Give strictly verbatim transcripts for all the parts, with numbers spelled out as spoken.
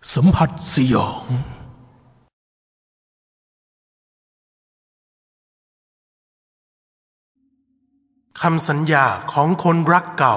สัมผัสสยองคำสัญญาของคนรักเก่า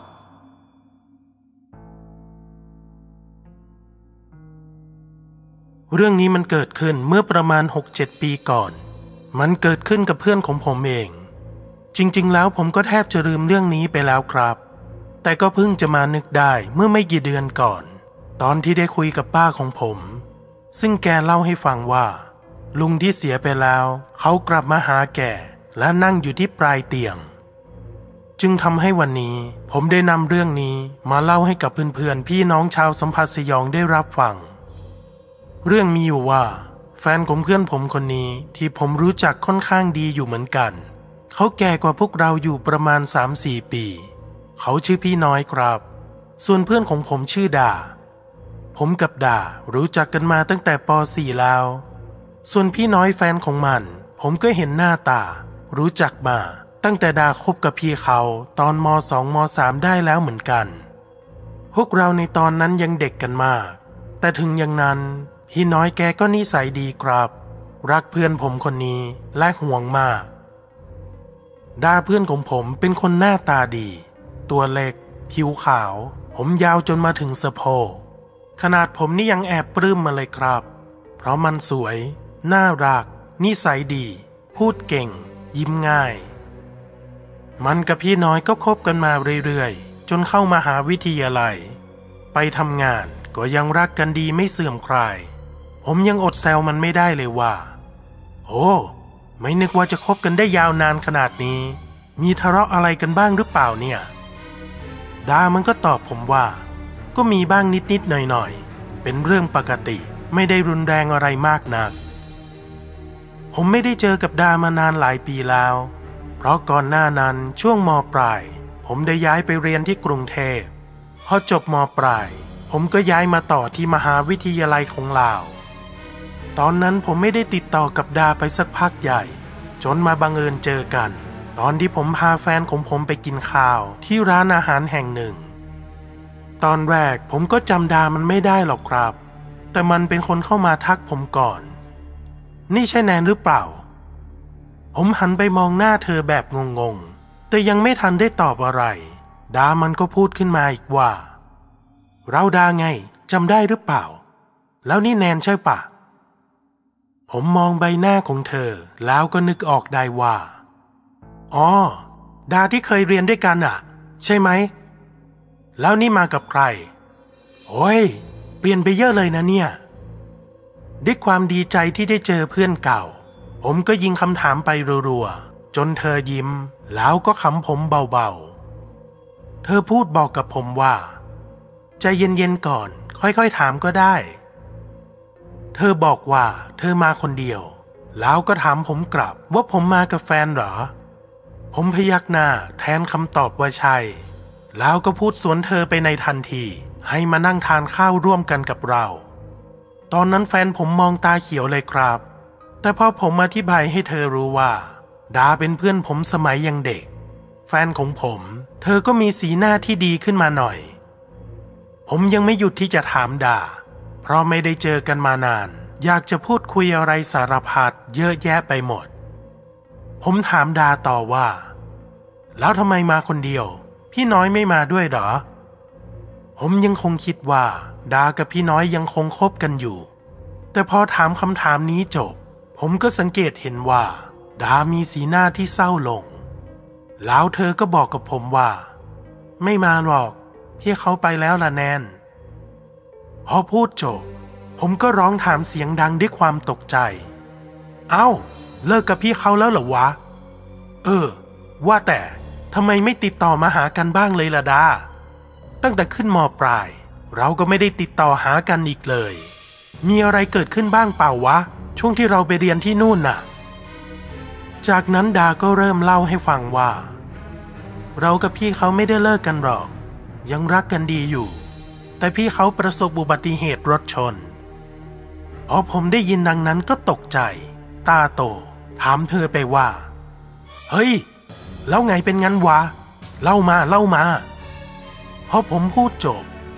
เรื่องนี้มันเกิดขึ้นเมื่อประมาณ หกเจ็ด ปีก่อนมันเกิดขึ้นกับเพื่อนของผมเองจริงๆแล้วผมก็แทบจะลืมเรื่องนี้ไปแล้วครับแต่ก็เพิ่งจะมานึกได้เมื่อไม่กี่เดือนก่อนตอนที่ได้คุยกับป้าของผมซึ่งแกเล่าให้ฟังว่าลุงที่เสียไปแล้วเขากลับมาหาแกและนั่งอยู่ที่ปลายเตียงจึงทำให้วันนี้ผมได้นำเรื่องนี้มาเล่าให้กับเพื่อนๆพี่น้องชาวสัมผัสสยองได้รับฟังเรื่องมีอยู่ว่าแฟนของเพื่อนผมคนนี้ที่ผมรู้จักค่อนข้างดีอยู่เหมือนกันเขาแก่กว่าพวกเราอยู่ประมาณ สามสี่ ปีเขาชื่อพี่น้อยครับส่วนเพื่อนของผมชื่อดาผมกับดารู้จักกันมาตั้งแต่ป สี่ แล้วส่วนพี่น้อยแฟนของมันผมก็เห็นหน้าตารู้จักมาตั้งแต่ดาคบกับพี่เขาตอนม สอง ม สาม ได้แล้วเหมือนกันพวกเราในตอนนั้นยังเด็กกันมากแต่ถึงอย่างนั้นพี่น้อยแกก็นิสัยดีครับรักเพื่อนผมคนนี้และห่วงมากดาเพื่อนของผมเป็นคนหน้าตาดีตัวเล็กผิวขาวผมยาวจนมาถึงสะโพกขนาดผมนี่ยังแอบปลื้มมาเลยครับเพราะมันสวยน่ารักนิสัยดีพูดเก่งยิ้มง่ายมันกับพี่น้อยก็คบกันมาเรื่อยๆจนเข้ามหาวิทยาลัยไปทำงานก็ยังรักกันดีไม่เสื่อมคลายผมยังอดแซวมันไม่ได้เลยว่าโอ้ไม่นึกว่าจะคบกันได้ยาวนานขนาดนี้มีทะเลาะอะไรกันบ้างหรือเปล่าเนี่ยดามันก็ตอบผมว่าก็มีบ้างนิดๆหน่อยๆเป็นเรื่องปกติไม่ได้รุนแรงอะไรมากนักผมไม่ได้เจอกับดามานานหลายปีแล้วเพราะก่อนหน้านั้นช่วงม.ปลายผมได้ย้ายไปเรียนที่กรุงเทพพอจบม.ปลายผมก็ย้ายมาต่อที่มหาวิทยาลัยของลาวตอนนั้นผมไม่ได้ติดต่อกับดาไปสักพักใหญ่จนมาบังเอิญเจอกันตอนที่ผมพาแฟนของผมไปกินข้าวที่ร้านอาหารแห่งหนึ่งตอนแรกผมก็จำดามันไม่ได้หรอกครับแต่มันเป็นคนเข้ามาทักผมก่อนนี่ใช่แนนหรือเปล่าผมหันไปมองหน้าเธอแบบงงๆแต่ยังไม่ทันได้ตอบอะไรดามันก็พูดขึ้นมาอีกว่าเราดาไงจำได้หรือเปล่าแล้วนี่แนนใช่ปะผมมองใบหน้าของเธอแล้วก็นึกออกได้ว่าอ๋อดาที่เคยเรียนด้วยกันอ่ะใช่ไหมแล้วนี่มากับใครโอ้ยเปลี่ยนไปเยอะเลยนะเนี่ยด้วยความดีใจที่ได้เจอเพื่อนเก่าผมก็ยิงคำถามไปรัวๆจนเธอยิ้มแล้วก็ขำผมเบาๆเธอพูดบอกกับผมว่าใจเย็นๆก่อนค่อยๆถามก็ได้เธอบอกว่าเธอมาคนเดียวแล้วก็ถามผมกลับว่าผมมากับแฟนเหรอผมพยักหน้าแทนคำตอบว่าใช่แล้วก็พูดสวนเธอไปในทันทีให้มานั่งทานข้าวร่วมกันกับเราตอนนั้นแฟนผมมองตาเขียวเลยครับแต่พอผมอธิบายให้เธอรู้ว่าดาเป็นเพื่อนผมสมัยยังเด็กแฟนของผมเธอก็มีสีหน้าที่ดีขึ้นมาหน่อยผมยังไม่หยุดที่จะถามดาเพราะไม่ได้เจอกันมานานอยากจะพูดคุยอะไรสารพัดเยอะแยะไปหมดผมถามดาต่อว่าแล้วทำไมมาคนเดียวพี่น้อยไม่มาด้วยหรอผมยังคงคิดว่าดากับพี่น้อยยังคงคบกันอยู่แต่พอถามคำถามนี้จบผมก็สังเกตเห็นว่าดามีสีหน้าที่เศร้าลงแล้วเธอก็บอกกับผมว่าไม่มาหรอกพี่เขาไปแล้วล่ะแนนพอพูดจบผมก็ร้องถามเสียงดังด้วยความตกใจเอ้าเลิกกับพี่เขาแล้วเหรอวะเออว่าแต่ทำไมไม่ติดต่อมาหากันบ้างเลยล่ะดาตั้งแต่ขึ้นม.ปลายเราก็ไม่ได้ติดต่อหากันอีกเลยมีอะไรเกิดขึ้นบ้างเปล่าวะช่วงที่เราไปเรียนที่นู่นน่ะจากนั้นดาก็เริ่มเล่าให้ฟังว่าเรากับพี่เขาไม่ได้เลิกกันหรอกยังรักกันดีอยู่แต่พี่เขาประสบอุบัติเหตุรถชนพอผมได้ยินดังนั้นก็ตกใจตาโตถามเธอไปว่าเฮ้ยแล้วไงเป็นงั้นวะเล่ามาเล่ามาพอผมพูดจบ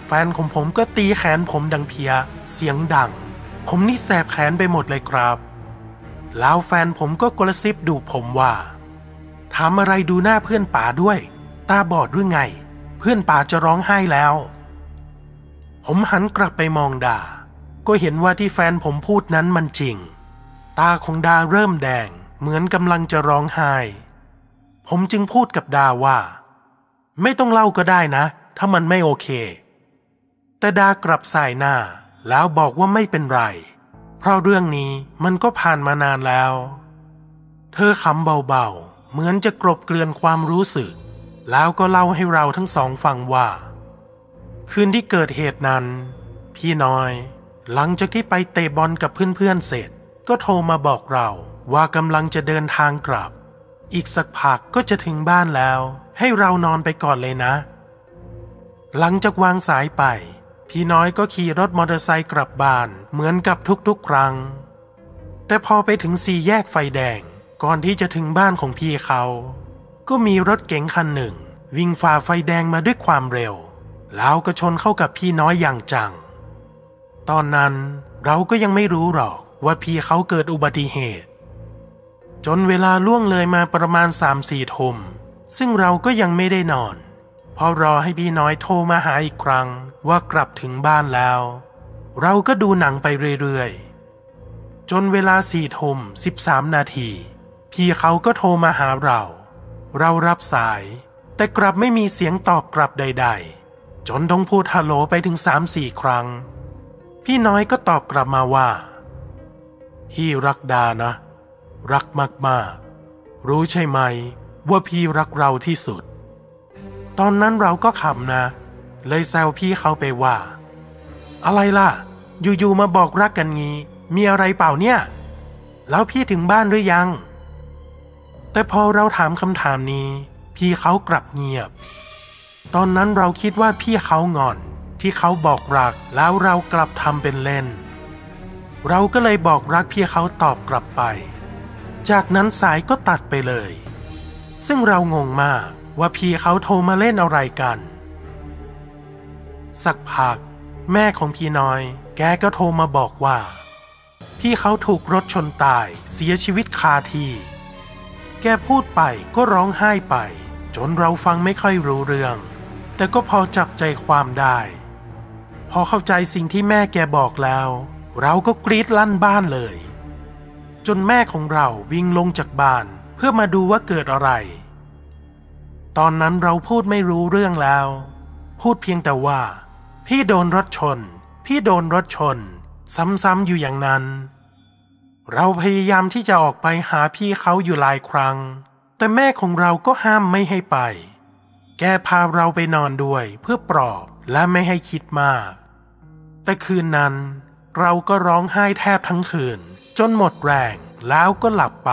แฟนของผมก็ตีแขนผมดังเพี้ยเสียงดังผมนี่แสบแขนไปหมดเลยครับแล้วแฟนผมก็กระซิบดูผมว่าทำอะไรดูหน้าเพื่อนป๋าด้วยตาบอดหรือไงเพื่อนป๋าจะร้องไห้แล้วผมหันกลับไปมองดาก็เห็นว่าที่แฟนผมพูดนั้นมันจริงตาของดาเริ่มแดงเหมือนกำลังจะร้องไห้ผมจึงพูดกับดาว่าไม่ต้องเล่าก็ได้นะถ้ามันไม่โอเคแต่ดากลับสายหน้าแล้วบอกว่าไม่เป็นไรเพราะเรื่องนี้มันก็ผ่านมานานแล้วเธอขำเบาๆเหมือนจะกลบเกลื่อนความรู้สึกแล้วก็เล่าให้เราทั้งสองฟังว่าคืนที่เกิดเหตุนั้นพี่น้อยหลังจากที่ไปเตะบอลกับเพื่อนๆเสร็จก็โทรมาบอกเราว่ากำลังจะเดินทางกลับอีกสักพักก็จะถึงบ้านแล้วให้เรานอนไปก่อนเลยนะหลังจากวางสายไปพี่น้อยก็ขี่รถมอเตอร์ไซค์กลับบ้านเหมือนกับทุกๆครั้งแต่พอไปถึงสี่แยกไฟแดงก่อนที่จะถึงบ้านของพี่เขาก็มีรถเก๋งคันหนึ่งวิ่งฝ่าไฟแดงมาด้วยความเร็วแล้วก็ชนเข้ากับพี่น้อยอย่างจังตอนนั้นเราก็ยังไม่รู้หรอกว่าพี่เขาเกิดอุบัติเหตุจนเวลาล่วงเลยมาประมาณ สามสี่ ทุ่มซึ่งเราก็ยังไม่ได้นอนเพราะรอให้พี่น้อยโทรมาหาอีกครั้งว่ากลับถึงบ้านแล้วเราก็ดูหนังไปเรื่อยๆจนเวลาสี่ทุ่มสิบสามนาทีพี่เขาก็โทรมาหาเราเรารับสายแต่กลับไม่มีเสียงตอบกลับใดๆจนต้องพูดฮัลโหลไปถึง สามสี่ ครั้งพี่น้อยก็ตอบกลับมาว่าพี่รักดานะรักมากๆรู้ใช่ไหมว่าพี่รักเราที่สุดตอนนั้นเราก็ขำนะเลยแซวพี่เขาไปว่าอะไรล่ะอยู่ๆมาบอกรักกันงี้มีอะไรเปล่าเนี่ยแล้วพี่ถึงบ้านหรือยังแต่พอเราถามคำถามนี้พี่เขากลับเงียบตอนนั้นเราคิดว่าพี่เขางอนที่เขาบอกรักแล้วเรากลับทำเป็นเล่นเราก็เลยบอกรักพี่เขาตอบกลับไปจากนั้นสายก็ตัดไปเลยซึ่งเรางงมากว่าพี่เขาโทรมาเล่นอะไรกันสักพักแม่ของพี่น้อยแกก็โทรมาบอกว่าพี่เขาถูกรถชนตายเสียชีวิตคาที่แกพูดไปก็ร้องไห้ไปจนเราฟังไม่ค่อยรู้เรื่องแต่ก็พอจับใจความได้พอเข้าใจสิ่งที่แม่แกบอกแล้วเราก็กรี๊ดลั่นบ้านเลยจนแม่ของเราวิ่งลงจากบ้านเพื่อมาดูว่าเกิดอะไรตอนนั้นเราพูดไม่รู้เรื่องแล้วพูดเพียงแต่ว่าพี่โดนรถชนพี่โดนรถชนซ้ำๆอยู่อย่างนั้นเราพยายามที่จะออกไปหาพี่เขาอยู่หลายครั้งแต่แม่ของเราก็ห้ามไม่ให้ไปแกพาเราไปนอนด้วยเพื่อปลอบและไม่ให้คิดมากแต่คืนนั้นเราก็ร้องไห้แทบทั้งคืนจนหมดแรงแล้วก็หลับไป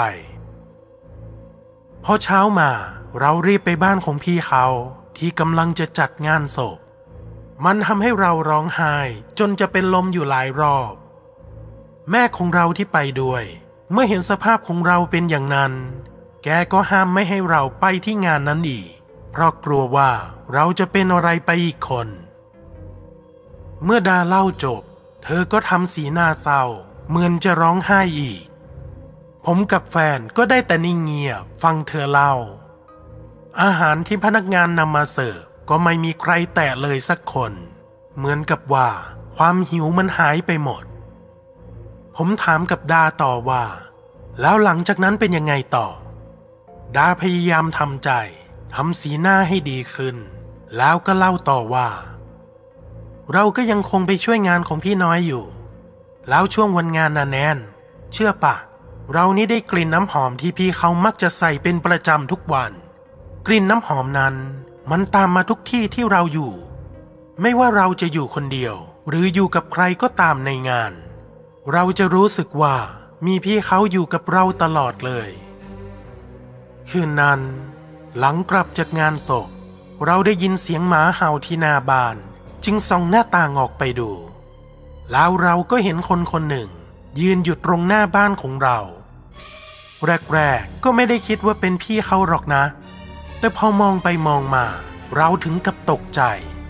พอเช้ามาเรารีบไปบ้านของพี่เขาที่กำลังจะจัดงานศพมันทำให้เราร้องไห้จนจะเป็นลมอยู่หลายรอบแม่ของเราที่ไปด้วยเมื่อเห็นสภาพของเราเป็นอย่างนั้นแกก็ห้ามไม่ให้เราไปที่งานนั้นอีกเพราะกลัวว่าเราจะเป็นอะไรไปอีกคนเมื่อดาเล่าจบเธอก็ทำสีหน้าเศร้าเหมือนจะร้องไห้อีกผมกับแฟนก็ได้แต่นิ่งเงียบฟังเธอเล่าอาหารที่พนักงานนำมาเสิร์ฟก็ไม่มีใครแตะเลยสักคนเหมือนกับว่าความหิวมันหายไปหมดผมถามกับดาต่อว่าแล้วหลังจากนั้นเป็นยังไงต่อดาพยายามทำใจทำสีหน้าให้ดีขึ้นแล้วก็เล่าต่อว่าเราก็ยังคงไปช่วยงานของพี่น้อยอยู่แล้วช่วงวันงานน่ะแนนเชื่อปะเรานี่ได้กลิ่นน้ำหอมที่พี่เขามักจะใส่เป็นประจำทุกวันกลิ่นน้ำหอมนั้นมันตามมาทุกที่ที่เราอยู่ไม่ว่าเราจะอยู่คนเดียวหรืออยู่กับใครก็ตามในงานเราจะรู้สึกว่ามีพี่เขาอยู่กับเราตลอดเลยคืนนั้นหลังกลับจากงานศพเราได้ยินเสียงหมาเห่าที่หน้าบ้านจึงส่องหน้าต่างออกไปดูแล้วเราก็เห็นคนคนหนึ่งยืนอยู่ตรงหน้าบ้านของเราแรกๆก็ไม่ได้คิดว่าเป็นพี่เขาหรอกนะแต่พอมองไปมองมาเราถึงกับตกใจเพ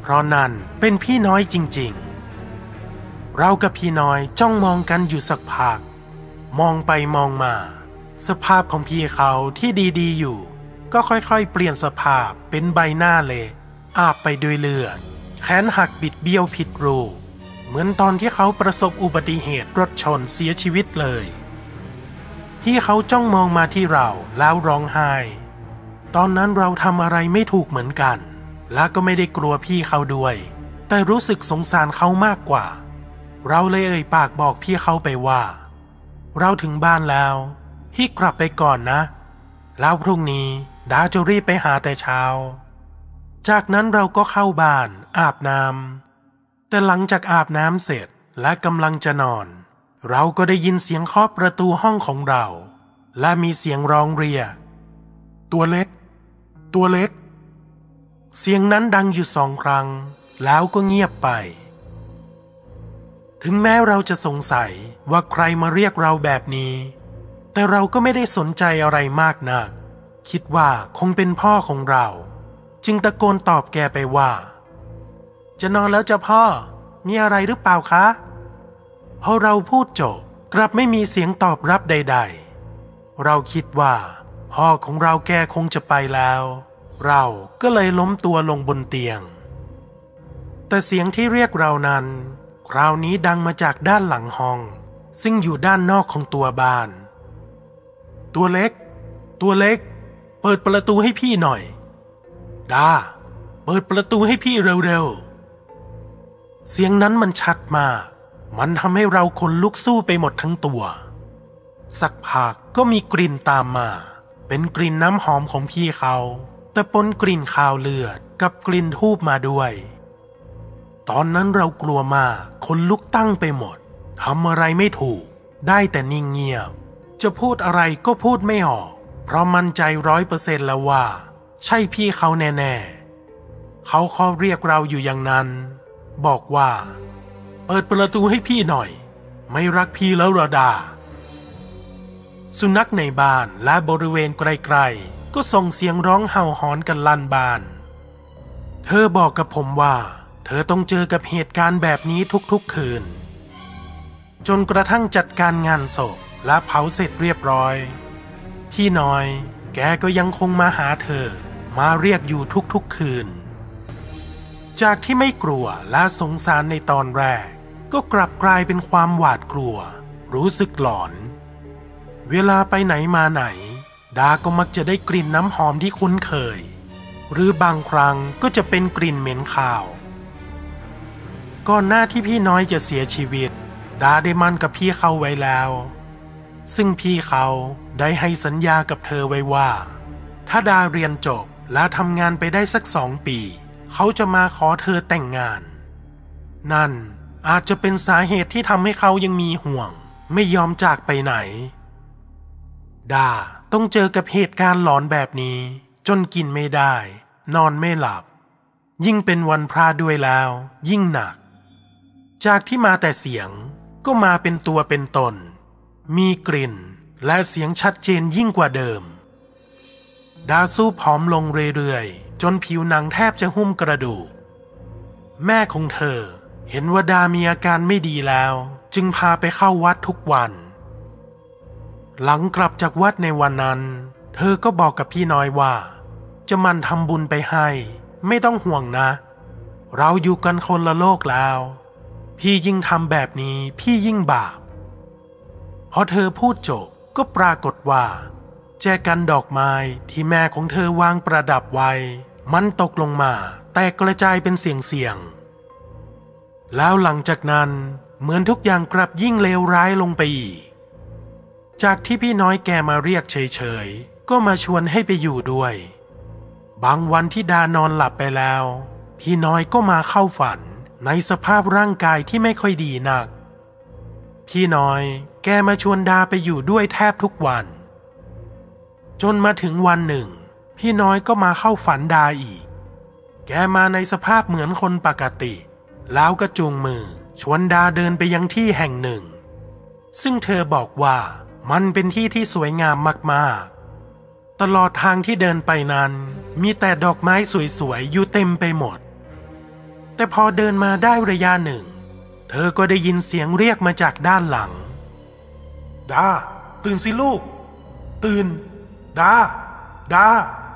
ราะนั่นเป็นพี่น้อยจริงๆเรากับพี่น้อยจ้องมองกันอยู่สักพักมองไปมองมาสภาพของพี่เขาที่ดีๆอยู่ก็ค่อยๆเปลี่ยนสภาพเป็นใบหน้าเละอาบไปด้วยเลือดแขนหักบิดเบี้ยวผิดรูปเหมือนตอนที่เขาประสบอุบัติเหตุรถชนเสียชีวิตเลยพี่เขาจ้องมองมาที่เราแล้วร้องไห้ตอนนั้นเราทำอะไรไม่ถูกเหมือนกันและก็ไม่ได้กลัวพี่เขาด้วยแต่รู้สึกสงสารเขามากกว่าเราเลยเอ่ยปากบอกพี่เขาไปว่าเราถึงบ้านแล้วพี่กลับไปก่อนนะแล้วพรุ่งนี้ดาจะรีบไปหาแต่เช้าจากนั้นเราก็เข้าบ้านอาบน้ำแต่หลังจากอาบน้ำเสร็จและกำลังจะนอนเราก็ได้ยินเสียงเคาะประตูห้องของเราและมีเสียงร้องเรียกตัวเล็กตัวเล็กเสียงนั้นดังอยู่สองครั้งแล้วก็เงียบไปถึงแม้เราจะสงสัยว่าใครมาเรียกเราแบบนี้แต่เราก็ไม่ได้สนใจอะไรมากนักคิดว่าคงเป็นพ่อของเราจึงตะโกนตอบแกไปว่าจะนอนแล้วจ้ะพ่อมีอะไรหรือเปล่าคะพอเราพูดจบกลับไม่มีเสียงตอบรับใดๆเราคิดว่าพ่อของเราแกคงจะไปแล้วเราก็เลยล้มตัวลงบนเตียงแต่เสียงที่เรียกเรานั้นคราวนี้ดังมาจากด้านหลังห้องซึ่งอยู่ด้านนอกของตัวบ้านตัวเล็กตัวเล็กเปิดประตูให้พี่หน่อยดาเปิดประตูให้พี่เร็วๆเสียงนั้นมันชัดมากมันทำให้เราขนลุกสู้ไปหมดทั้งตัวสักพักก็มีกลิ่นตามมาเป็นกลิ่นน้ำหอมของพี่เขาแต่ปนกลิ่นคาวเลือดกับกลิ่นธูปมาด้วยตอนนั้นเรากลัวมากขนลุกตั้งไปหมดทำอะไรไม่ถูกได้แต่นิ่งเงียบจะพูดอะไรก็พูดไม่ออกเพราะมั่นใจร้อยเปอร์เซ็นต์แล้วว่าใช่พี่เขาแน่ๆเขาขอเรียกเราอยู่อย่างนั้นบอกว่าเปิดประตูให้พี่หน่อยไม่รักพี่แล้วเหรอดาสุนัขในบ้านและบริเวณไกลๆก็ส่งเสียงร้องเห่าหอนกันลั่นบ้านเธอบอกกับผมว่าเธอต้องเจอกับเหตุการณ์แบบนี้ทุกๆคืนจนกระทั่งจัดการงานศพและเผาเสร็จเรียบร้อยพี่น้อยแกก็ยังคงมาหาเธอมาเรียกอยู่ทุกๆคืนจากที่ไม่กลัวและสงสารในตอนแรกก็กลับกลายเป็นความหวาดกลัวรู้สึกหลอนเวลาไปไหนมาไหนดาก็มักจะได้กลิ่นน้ำหอมที่คุ้นเคยหรือบางครั้งก็จะเป็นกลิ่นเหม็นคาวก่อนหน้าที่พี่น้อยจะเสียชีวิตดาได้มั่นกับพี่เขาไว้แล้วซึ่งพี่เขาได้ให้สัญญากับเธอไว้ว่าถ้าดาเรียนจบและทำงานไปได้สักสองปีเขาจะมาขอเธอแต่งงานนั่นอาจจะเป็นสาเหตุที่ทำให้เขายังมีห่วงไม่ยอมจากไปไหนดาต้องเจอกับเหตุการณ์หลอนแบบนี้จนกินไม่ได้นอนไม่หลับยิ่งเป็นวันพระด้วยแล้วยิ่งหนักจากที่มาแต่เสียงก็มาเป็นตัวเป็นตนมีกลิ่นและเสียงชัดเจนยิ่งกว่าเดิมดาสู้ผอมลงเรื่อยๆจนผิวหนังแทบจะหุ้มกระดูกแม่ของเธอเห็นว่าดามีอาการไม่ดีแล้วจึงพาไปเข้าวัดทุกวันหลังกลับจากวัดในวันนั้นเธอก็บอกกับพี่น้อยว่าจะมันทำบุญไปให้ไม่ต้องห่วงนะเราอยู่กันคนละโลกแล้วพี่ยิ่งทำแบบนี้พี่ยิ่งบาปพอเธอพูดจบก็ปรากฏว่าแจกันดอกไม้ที่แม่ของเธอวางประดับไว้มันตกลงมาแตกกระจายเป็นเสียงๆแล้วหลังจากนั้นเหมือนทุกอย่างกลับยิ่งเลวร้ายลงไปอีกจากที่พี่น้อยแกมาเรียกเฉยๆก็มาชวนให้ไปอยู่ด้วยบางวันที่ดานอนหลับไปแล้วพี่น้อยก็มาเข้าฝันในสภาพร่างกายที่ไม่ค่อยดีนักพี่น้อยแกมาชวนดาไปอยู่ด้วยแทบทุกวันจนมาถึงวันหนึ่งพี่น้อยก็มาเข้าฝันดาอีกแกมาในสภาพเหมือนคนปกติแล้วก็จูงมือชวนดาเดินไปยังที่แห่งหนึ่งซึ่งเธอบอกว่ามันเป็นที่ที่สวยงามมากๆตลอดทางที่เดินไปนั้นมีแต่ดอกไม้สวยๆอยู่เต็มไปหมดแต่พอเดินมาได้ระยะหนึ่งเธอก็ได้ยินเสียงเรียกมาจากด้านหลังดาตื่นสิลูกตื่นดาดา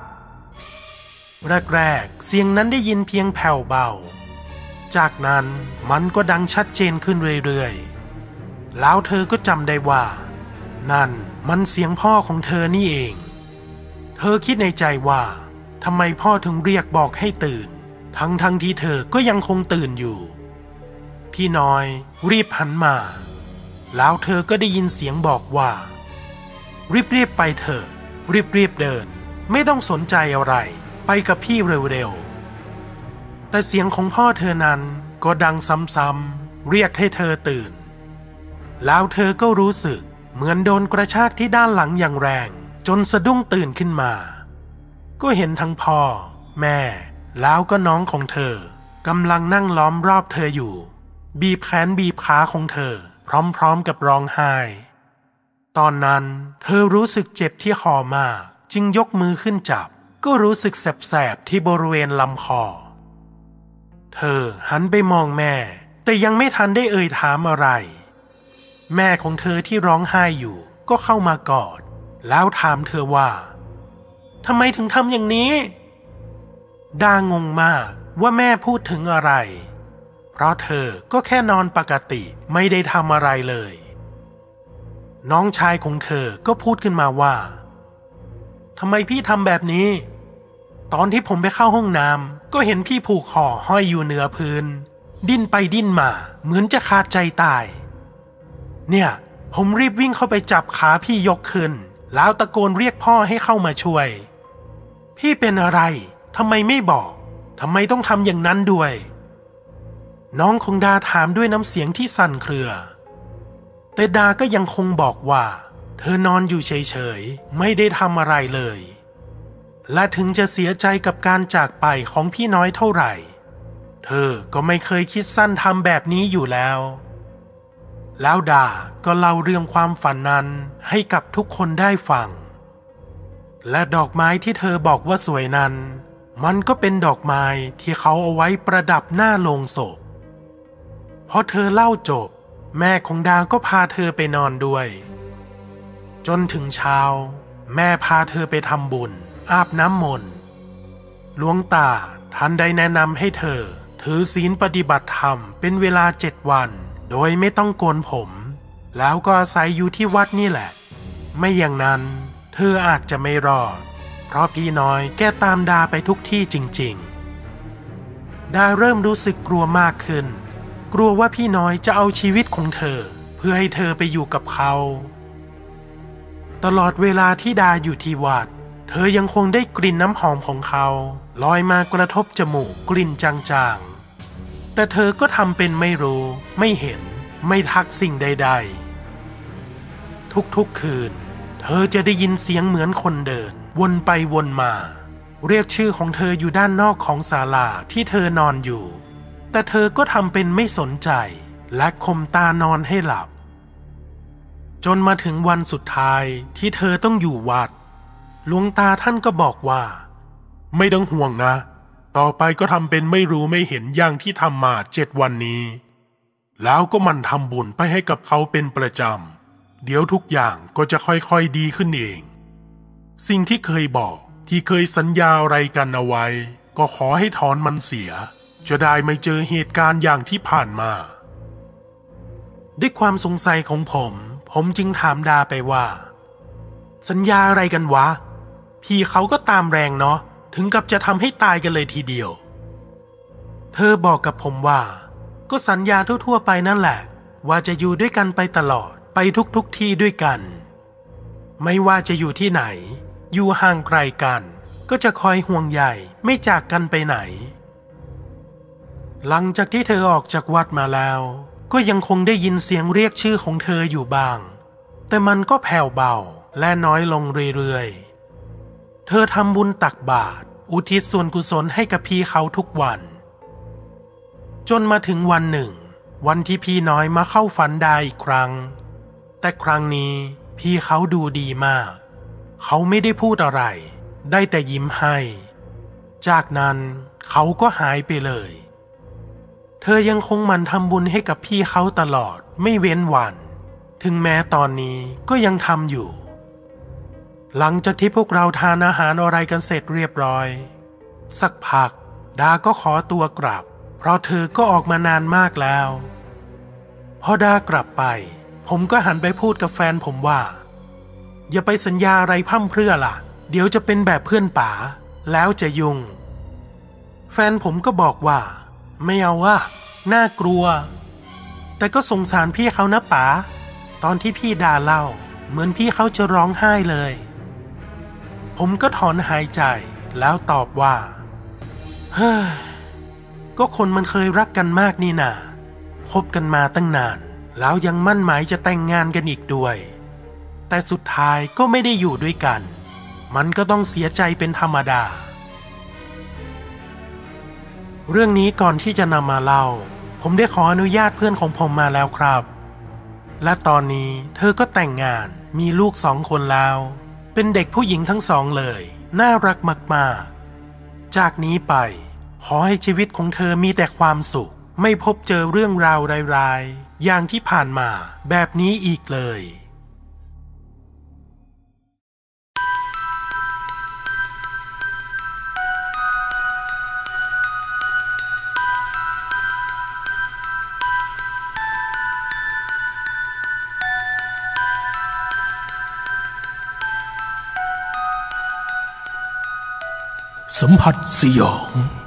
แรกๆเสียงนั้นได้ยินเพียงแผ่วเบาจากนั้นมันก็ดังชัดเจนขึ้นเรื่อยๆแล้วเธอก็จำได้ว่านั่นมันเสียงพ่อของเธอนี่เองเธอคิดในใจว่าทำไมพ่อถึงเรียกบอกให้ตื่นทั้งทั้งที่เธอก็ยังคงตื่นอยู่พี่น้อยรีบหันมาแล้วเธอก็ได้ยินเสียงบอกว่ารีบๆไปเถอะรีบๆเดินไม่ต้องสนใจอะไรไปกับพี่เร็วๆแต่เสียงของพ่อเธอนั้นก็ดังซ้ำๆเรียกให้เธอตื่นแล้วเธอก็รู้สึกเหมือนโดนกระชากที่ด้านหลังอย่างแรงจนสะดุ้งตื่นขึ้นมาก็เห็นทั้งพ่อแม่แล้วก็น้องของเธอกำลังนั่งล้อมรอบเธออยู่บีบแขนบีบขาของเธอพร้อมๆกับร้องไห้ตอนนั้นเธอรู้สึกเจ็บที่คอมากจึงยกมือขึ้นจับก็รู้สึกแสบๆที่บริเวณลำคอเธอหันไปมองแม่แต่ยังไม่ทันได้เอ่ยถามอะไรแม่ของเธอที่ร้องไห้อยู่ก็เข้ามากอดแล้วถามเธอว่าทำไมถึงทำอย่างนี้ดางงมากว่าแม่พูดถึงอะไรเพราะเธอก็แค่นอนปกติไม่ได้ทำอะไรเลยน้องชายของเธอก็พูดขึ้นมาว่าทำไมพี่ทำแบบนี้ตอนที่ผมไปเข้าห้องน้ำก็เห็นพี่ผูกคอห้อยอยู่เหนือพื้นดิ้นไปดิ้นมาเหมือนจะขาดใจตายเนี่ยผมรีบวิ่งเข้าไปจับขาพี่ยกขึ้นแล้วตะโกนเรียกพ่อให้เข้ามาช่วยพี่เป็นอะไรทำไมไม่บอกทำไมต้องทำอย่างนั้นด้วยน้องของดาถามด้วยน้ำเสียงที่สั่นเครือแต่ดาก็ยังคงบอกว่าเธอนอนอยู่เฉยๆไม่ได้ทำอะไรเลยและถึงจะเสียใจกับการจากไปของพี่น้อยเท่าไหร่เธอก็ไม่เคยคิดสั้นทำแบบนี้อยู่แล้วแล้วดาก็เล่าเรื่องความฝันนั้นให้กับทุกคนได้ฟังและดอกไม้ที่เธอบอกว่าสวยนั้นมันก็เป็นดอกไม้ที่เขาเอาไว้ประดับหน้าโลงศพพอเธอเล่าจบแม่ของดาก็พาเธอไปนอนด้วยจนถึงเช้าแม่พาเธอไปทำบุญอาบน้ำมนต์หลวงตาท่านได้แนะนำให้เธอถือศีลปฏิบัติธรรมเป็นเวลาเจ็ดวันโดยไม่ต้องโกนผมแล้วก็อาศัยอยู่ที่วัดนี่แหละไม่อย่างนั้นเธออาจจะไม่รอดเพราะพี่น้อยแกตามดาไปทุกที่จริงๆดาเริ่มรู้สึกกลัวมากขึ้นกลัวว่าพี่น้อยจะเอาชีวิตของเธอเพื่อให้เธอไปอยู่กับเขาตลอดเวลาที่ดาอยู่ที่วัดเธอยังคงได้กลิ่นน้ำหอมของเขาลอยมากระทบจมูกกลิ่นจางๆแต่เธอก็ทำเป็นไม่รู้ไม่เห็นไม่ทักสิ่งใดๆทุกๆคืนเธอจะได้ยินเสียงเหมือนคนเดินวนไปวนมาเรียกชื่อของเธออยู่ด้านนอกของศาลาที่เธอนอนอยู่แต่เธอก็ทำเป็นไม่สนใจและข่มตานอนให้หลับจนมาถึงวันสุดท้ายที่เธอต้องอยู่วัดหลวงตาท่านก็บอกว่าไม่ต้องห่วงนะต่อไปก็ทำเป็นไม่รู้ไม่เห็นอย่างที่ทำมาเจ็ดวันนี้แล้วก็มันทำบุญไปให้กับเขาเป็นประจำเดี๋ยวทุกอย่างก็จะค่อยๆดีขึ้นเองสิ่งที่เคยบอกที่เคยสัญญาอะไรกันเอาไว้ก็ขอให้ถอนมันเสียจะได้ไม่เจอเหตุการณ์อย่างที่ผ่านมาด้วยความสงสัยของผมผมจึงถามดาไปว่าสัญญาอะไรกันวะพี่เขาก็ตามแรงเนาะถึงกับจะทำให้ตายกันเลยทีเดียวเธอบอกกับผมว่าก็สัญญาทั่วๆไปนั่นแหละว่าจะอยู่ด้วยกันไปตลอดไปทุกๆที่ด้วยกันไม่ว่าจะอยู่ที่ไหนอยู่ห่างไกลกันก็จะคอยห่วงใยไม่จากกันไปไหนหลังจากที่เธอออกจากวัดมาแล้วก็ยังคงได้ยินเสียงเรียกชื่อของเธออยู่บ้างแต่มันก็แผ่วเบาและน้อยลงเรื่อยๆเธอทำบุญตักบาตรอุทิศส่วนกุศลให้กับพี่เขาทุกวันจนมาถึงวันหนึ่งวันที่พี่น้อยมาเข้าฝันดาอีกครั้งแต่ครั้งนี้พี่เขาดูดีมากเขาไม่ได้พูดอะไรได้แต่ยิ้มให้จากนั้นเขาก็หายไปเลยเธอยังคงหมั่นทำบุญให้กับพี่เขาตลอดไม่เว้นวัน ถึงแม้ตอนนี้ก็ยังทำอยู่หลังจากที่พวกเราทานอาหารอะไรกันเสร็จเรียบร้อยสักพักดาก็ขอตัวกลับเพราะเธอก็ออกมานานมากแล้วพอดากลับไปผมก็หันไปพูดกับแฟนผมว่าอย่าไปสัญญาอะไรพร่ำเพรื่อล่ะเดี๋ยวจะเป็นแบบเพื่อนป๋าแล้วจะยุ่งแฟนผมก็บอกว่าไม่เอาว่ะน่ากลัวแต่ก็สงสารพี่เขานะป๋าตอนที่พี่ดาเล่าเหมือนพี่เขาจะร้องไห้เลยผมก็ถอนหายใจแล้วตอบว่าเฮ้ยก็คนมันเคยรักกันมากนี่นาคบกันมาตั้งนานแล้วยังมั่นหมายจะแต่งงานกันอีกด้วยแต่สุดท้ายก็ไม่ได้อยู่ด้วยกันมันก็ต้องเสียใจเป็นธรรมดาเรื่องนี้ก่อนที่จะนำมาเล่าผมได้ขออนุญาตเพื่อนของผมมาแล้วครับและตอนนี้เธอก็แต่งงานมีลูกสองคนแล้วเป็นเด็กผู้หญิงทั้งสองเลยน่ารักมากๆจากนี้ไปขอให้ชีวิตของเธอมีแต่ความสุขไม่พบเจอเรื่องราวร้ายๆอย่างที่ผ่านมาแบบนี้อีกเลยสัมผัสสยอง